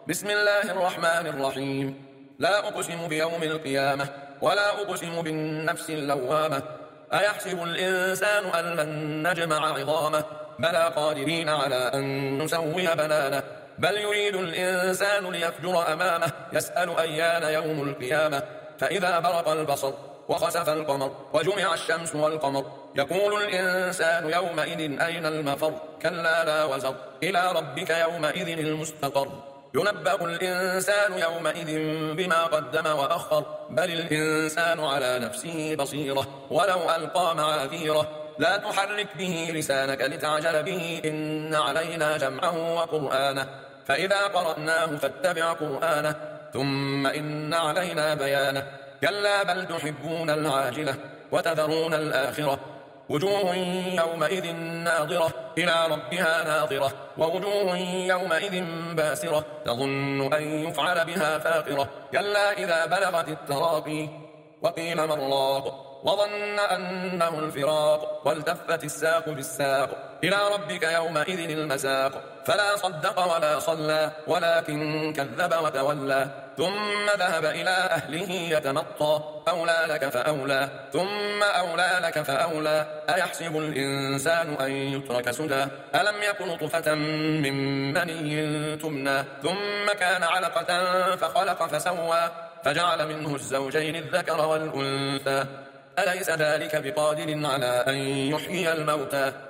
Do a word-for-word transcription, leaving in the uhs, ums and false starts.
بسم الله الرحمن الرحيم. لا أقسم بيوم القيامة ولا أقسم بالنفس اللوامة. أيحسب الإنسان أن لن نجمع عظامه بلى قادرين على أن نسوي بنانه بل يريد الإنسان ليفجر أمامه يسأل أيان يوم القيامة فإذا برق البصر وخسف القمر وجمع الشمس والقمر يقول الإنسان يومئذ أين المفر كلا لا وزر إلى ربك يومئذ المستقر ينبأ الإنسان يومئذ بما قدم وأخر بل الإنسان على نفسه بصيرة ولو ألقى معاذيره لا تحرك به لسانك لتعجل به إن علينا جمعه وقرآنه فإذا قرأناه فاتبع قرآنه ثم إن علينا بيانه كلا بل تحبون العاجلة وتذرون الآخرة وجوه يومئذ ناظرة إلى ربها ناظرة ووجوه يومئذ باسرة تظن أن يفعل بها فاقرة كلا إذا بلغت التراقي وقيل من راق وظن أنه الفراق والتفت الساق بالساق إلى ربك يومئذ المساق فلا صدق ولا صلى ولكن كذب وتولى ثم ذهب إلى أهله يتمطى أولى لك فأولى ثم أولى لك فأولى أيحسب الإنسان أن يترك سدى ألم يكن نطفة من مني تمنى ثم كان علقة فخلق فسوى فجعل منه الزوجين الذكر والأنثى أليس ذلك بقادر على أن يحيي الموتى